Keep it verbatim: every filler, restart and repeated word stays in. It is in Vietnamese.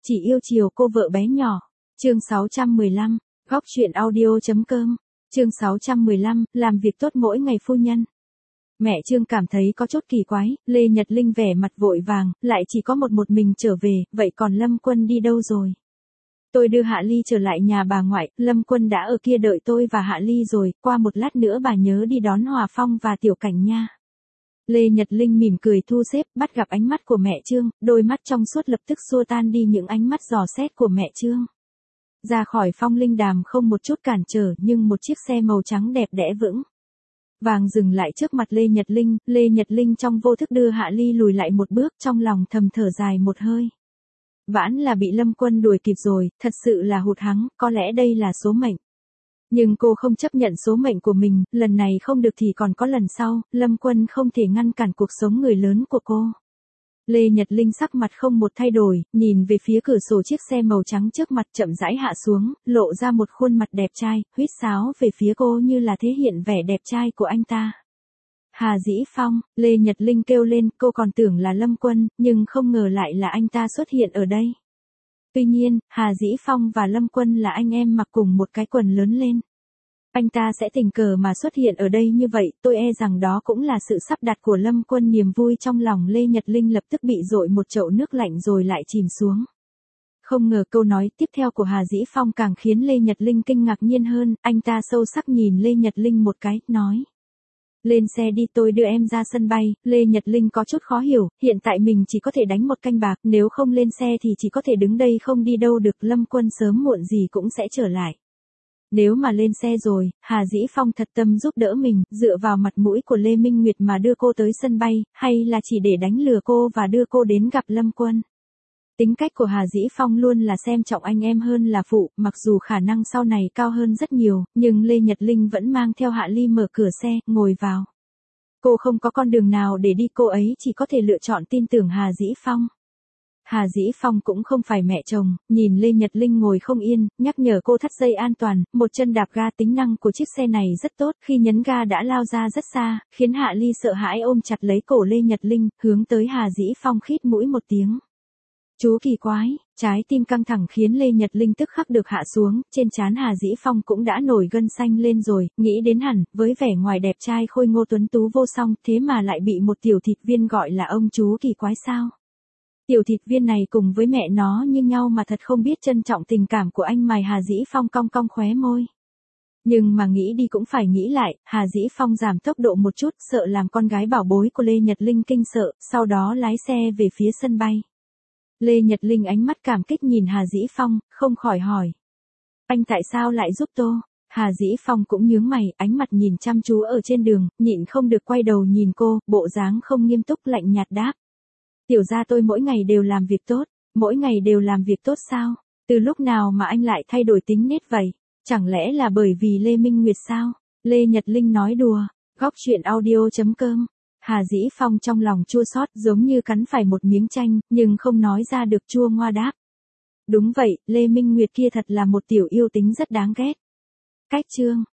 Chỉ yêu chiều cô vợ bé nhỏ. Chương sáu trăm mười lăm, góc chuyện audio.com. Chương sáu trăm mười lăm, làm việc tốt mỗi ngày phu nhân. Mẹ Trương cảm thấy có chút kỳ quái, Lê Nhật Linh vẻ mặt vội vàng, lại chỉ có một một mình trở về, vậy còn Lâm Quân đi đâu rồi? Tôi đưa Hạ Ly trở lại nhà bà ngoại, Lâm Quân đã ở kia đợi tôi và Hạ Ly rồi, qua một lát nữa bà nhớ đi đón Hòa Phong và Tiểu Cảnh nha. Lê Nhật Linh mỉm cười thu xếp, bắt gặp ánh mắt của mẹ Trương, đôi mắt trong suốt lập tức xua tan đi những ánh mắt dò xét của mẹ Trương. Ra khỏi Phong Linh Đàm không một chút cản trở, nhưng một chiếc xe màu trắng đẹp đẽ vững vàng dừng lại trước mặt Lê Nhật Linh, Lê Nhật Linh trong vô thức đưa Hạ Ly lùi lại một bước, trong lòng thầm thở dài một hơi. Vãn là bị Lâm Quân đuổi kịp rồi, thật sự là hụt hẫng, có lẽ đây là số mệnh. Nhưng cô không chấp nhận số mệnh của mình, lần này không được thì còn có lần sau, Lâm Quân không thể ngăn cản cuộc sống người lớn của cô. Lê Nhật Linh sắc mặt không một thay đổi, nhìn về phía cửa sổ chiếc xe màu trắng trước mặt chậm rãi hạ xuống, lộ ra một khuôn mặt đẹp trai, huýt sáo về phía cô như là thể hiện vẻ đẹp trai của anh ta. Hà Dĩ Phong, Lê Nhật Linh kêu lên, cô còn tưởng là Lâm Quân, nhưng không ngờ lại là anh ta xuất hiện ở đây. Tuy nhiên, Hà Dĩ Phong và Lâm Quân là anh em mặc cùng một cái quần lớn lên. Anh ta sẽ tình cờ mà xuất hiện ở đây như vậy, tôi e rằng đó cũng là sự sắp đặt của Lâm Quân. Niềm vui trong lòng Lê Nhật Linh lập tức bị dội một chậu nước lạnh rồi lại chìm xuống. Không ngờ câu nói tiếp theo của Hà Dĩ Phong càng khiến Lê Nhật Linh kinh ngạc nhiên hơn, anh ta sâu sắc nhìn Lê Nhật Linh một cái, nói. Lên xe đi, tôi đưa em ra sân bay. Lê Nhật Linh có chút khó hiểu, hiện tại mình chỉ có thể đánh một canh bạc, nếu không lên xe thì chỉ có thể đứng đây không đi đâu được, Lâm Quân sớm muộn gì cũng sẽ trở lại. Nếu mà lên xe rồi, Hà Dĩ Phong thật tâm giúp đỡ mình, dựa vào mặt mũi của Lê Minh Nguyệt mà đưa cô tới sân bay, hay là chỉ để đánh lừa cô và đưa cô đến gặp Lâm Quân. Tính cách của Hà Dĩ Phong luôn là xem trọng anh em hơn là phụ, mặc dù khả năng sau này cao hơn rất nhiều, nhưng Lê Nhật Linh vẫn mang theo Hạ Ly mở cửa xe, ngồi vào. Cô không có con đường nào để đi, cô ấy chỉ có thể lựa chọn tin tưởng Hà Dĩ Phong. Hà Dĩ Phong cũng không phải mẹ chồng, nhìn Lê Nhật Linh ngồi không yên, nhắc nhở cô thắt dây an toàn, một chân đạp ga. Tính năng của chiếc xe này rất tốt, khi nhấn ga đã lao ra rất xa, khiến Hạ Ly sợ hãi ôm chặt lấy cổ Lê Nhật Linh, hướng tới Hà Dĩ Phong khít mũi một tiếng. Chú kỳ quái, trái tim căng thẳng khiến Lê Nhật Linh tức khắc được hạ xuống, trên trán Hà Dĩ Phong cũng đã nổi gân xanh lên rồi, nghĩ đến hẳn, với vẻ ngoài đẹp trai khôi ngô tuấn tú vô song, thế mà lại bị một tiểu thịt viên gọi là ông chú kỳ quái sao? Tiểu thịt viên này cùng với mẹ nó như nhau mà thật không biết trân trọng tình cảm của anh mày. Hà Dĩ Phong cong cong khóe môi. Nhưng mà nghĩ đi cũng phải nghĩ lại, Hà Dĩ Phong giảm tốc độ một chút, sợ làm con gái bảo bối của Lê Nhật Linh kinh sợ, sau đó lái xe về phía sân bay. Lê Nhật Linh ánh mắt cảm kích nhìn Hà Dĩ Phong, không khỏi hỏi. Anh tại sao lại giúp tôi? Hà Dĩ Phong cũng nhướng mày, ánh mặt nhìn chăm chú ở trên đường, nhịn không được quay đầu nhìn cô, bộ dáng không nghiêm túc lạnh nhạt đáp. Tiểu gia tôi mỗi ngày đều làm việc tốt, mỗi ngày đều làm việc tốt sao? Từ lúc nào mà anh lại thay đổi tính nết vậy? Chẳng lẽ là bởi vì Lê Minh Nguyệt sao? Lê Nhật Linh nói đùa, góc chuyện audio.com. Hà Dĩ Phong trong lòng chua xót giống như cắn phải một miếng chanh, nhưng không nói ra được, chua ngoa đáp. Đúng vậy, Lê Minh Nguyệt kia thật là một tiểu yêu tính rất đáng ghét. Cách chương.